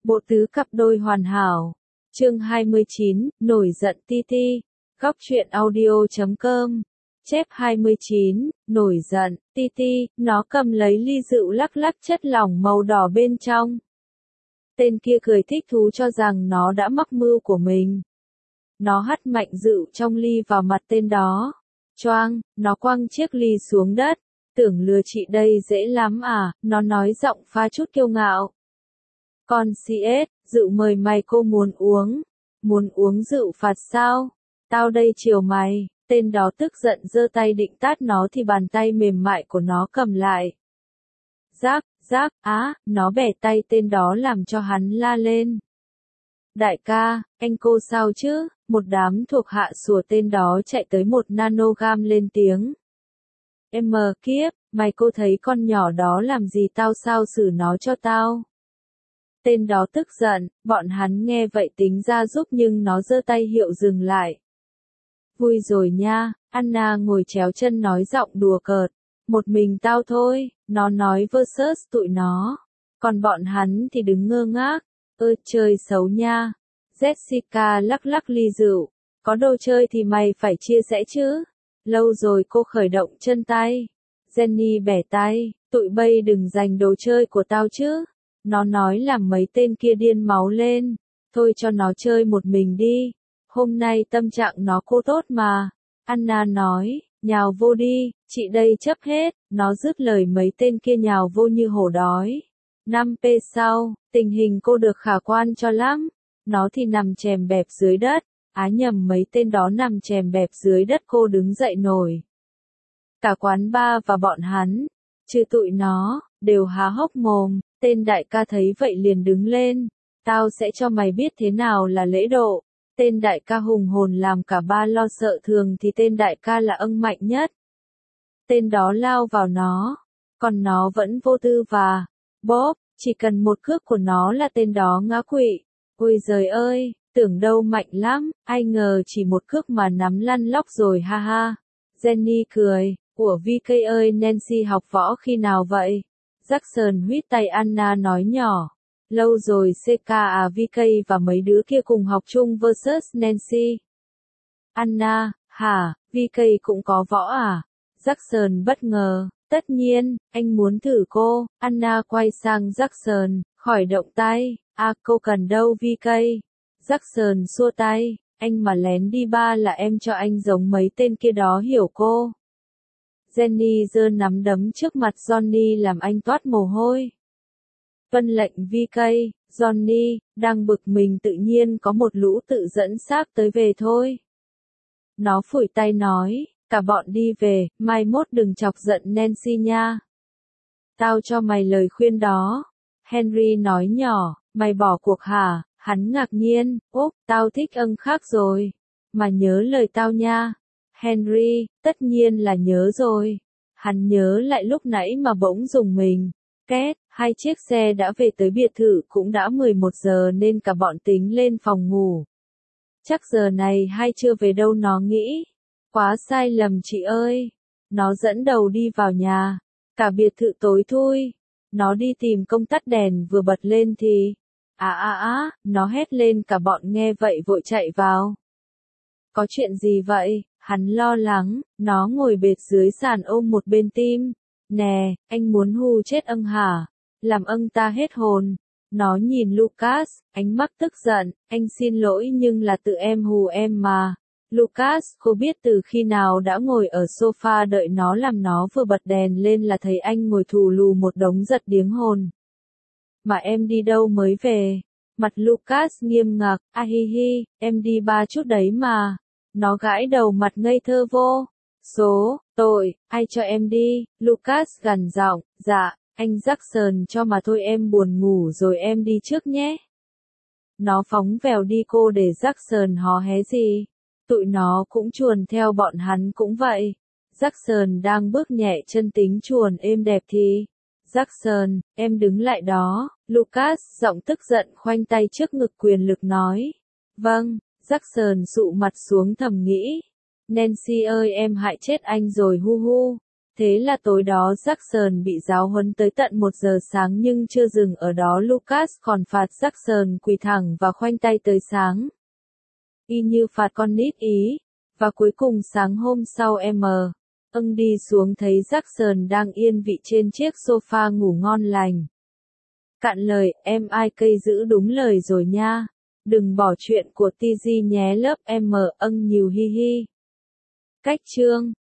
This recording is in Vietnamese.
Bộ tứ cặp đôi hoàn hảo. Chương 29, nổi giận Titi. Góc truyện audio.com. Chép 29, nổi giận, Titi, nó cầm lấy ly rượu lắc lắc chất lỏng màu đỏ bên trong. Tên kia cười thích thú cho rằng nó đã mắc mưu của mình. Nó hất mạnh rượu trong ly vào mặt tên đó. Choang, nó quăng chiếc ly xuống đất. Tưởng lừa chị đây dễ lắm à, nó nói giọng pha chút kiêu ngạo. Con CS, rượu mời mày cô muốn uống rượu phạt sao? Tao đây chiều mày, tên đó tức giận giơ tay định tát nó thì bàn tay mềm mại của nó cầm lại. Rác, nó bẻ tay tên đó làm cho hắn la lên. Đại ca, anh cô sao chứ? Một đám thuộc hạ sủa tên đó chạy tới một nanogam lên tiếng. Kiếp, mày cô thấy con nhỏ đó làm gì tao sao xử nó cho tao? Tên đó tức giận, bọn hắn nghe vậy tính ra giúp nhưng nó giơ tay hiệu dừng lại. Vui rồi nha, Anna ngồi chéo chân nói giọng đùa cợt. Một mình tao thôi, nó nói versus tụi nó. Còn bọn hắn thì đứng ngơ ngác. Chơi xấu nha. Jessica lắc lắc ly rượu. Có đồ chơi thì mày phải chia sẻ chứ. Lâu rồi cô khởi động chân tay. Jenny bẻ tay, tụi bay đừng giành đồ chơi của tao chứ. Nó nói làm mấy tên kia điên máu lên. Thôi cho nó chơi một mình đi. Hôm nay tâm trạng nó cô tốt mà. Anna nói, nhào vô đi, chị đây chấp hết. Nó dứt lời mấy tên kia nhào vô như hổ đói. 5p sau, tình hình cô được khả quan cho lắm. Nó thì nằm chèm bẹp dưới đất. Nhầm mấy tên đó nằm chèm bẹp dưới đất cô đứng dậy nổi. Cả quán bar và bọn hắn, chứ tụi nó, đều há hốc mồm. Tên đại ca thấy vậy liền đứng lên. Tao sẽ cho mày biết thế nào là lễ độ. Tên đại ca hùng hồn làm cả ba lo sợ thường thì tên đại ca là âng mạnh nhất. Tên đó lao vào nó. Còn nó vẫn vô tư và bóp, chỉ cần một cước của nó là tên đó ngã quỵ. Ôi giời ơi, tưởng đâu mạnh lắm, ai ngờ chỉ một cước mà nắm lăn lóc rồi ha ha. Jenny cười, của VK ơi Nancy học võ khi nào vậy? Jackson huýt tay Anna nói nhỏ. Lâu rồi VK và mấy đứa kia cùng học chung versus Nancy. Anna, hả, VK cũng có võ à? Jackson bất ngờ, tất nhiên, anh muốn thử cô. Anna quay sang Jackson, khỏi động tay. Cô cần đâu VK? Jackson xua tay, anh mà lén đi ba là em cho anh giống mấy tên kia đó hiểu cô. Jenny giơ nắm đấm trước mặt Johnny làm anh toát mồ hôi. Vân lệnh VK, Johnny, đang bực mình tự nhiên có một lũ tự dẫn xác tới về thôi. Nó phủi tay nói, cả bọn đi về, mai mốt đừng chọc giận Nancy nha. Tao cho mày lời khuyên đó. Henry nói nhỏ, mày bỏ cuộc hả? Hắn ngạc nhiên, tao thích âng khác rồi. Mà nhớ lời tao nha. Henry, tất nhiên là nhớ rồi. Hắn nhớ lại lúc nãy mà bỗng dùng mình. Két, hai chiếc xe đã về tới biệt thự cũng đã 11 giờ nên cả bọn tính lên phòng ngủ. Chắc giờ này hai chưa về đâu nó nghĩ. Quá sai lầm chị ơi. Nó dẫn đầu đi vào nhà. Cả biệt thự tối thui. Nó đi tìm công tắt đèn vừa bật lên thì. Nó hét lên cả bọn nghe vậy vội chạy vào. Có chuyện gì vậy? Hắn lo lắng, nó ngồi bệt dưới sàn ôm một bên tim. Nè, anh muốn hù chết âng hả? Làm âng ta hết hồn. Nó nhìn Lucas, ánh mắt tức giận, anh xin lỗi nhưng là tự em hù em mà. Lucas, cô biết từ khi nào đã ngồi ở sofa đợi nó làm nó vừa bật đèn lên là thấy anh ngồi thù lù một đống giật điếng hồn. Mà em đi đâu mới về? Mặt Lucas nghiêm ngặt, em đi ba chút đấy mà. Nó gãi đầu mặt ngây thơ vô. Tội, ai cho em đi? Lucas gằn giọng, dạ, anh Jackson cho mà thôi em buồn ngủ rồi em đi trước nhé. Nó phóng vèo đi cô để Jackson hò hé gì. Tụi nó cũng chuồn theo bọn hắn cũng vậy. Jackson đang bước nhẹ chân tính chuồn êm đẹp thì. Jackson, em đứng lại đó. Lucas giọng tức giận khoanh tay trước ngực quyền lực nói. Vâng, Jackson sụ mặt xuống thầm nghĩ. Nancy ơi em hại chết anh rồi hu hu. Thế là tối đó Jackson bị giáo huấn tới tận 1 giờ sáng nhưng chưa dừng ở đó, Lucas còn phạt Jackson quỳ thẳng và khoanh tay tới sáng. Y như phạt con nít ý. Và cuối cùng sáng hôm sau ưng đi xuống thấy Jackson đang yên vị trên chiếc sofa ngủ ngon lành. Cạn lời, em ai cây giữ đúng lời rồi nha. Đừng bỏ chuyện của TG nhé lớp ưng nhiều hi hi. Cách chương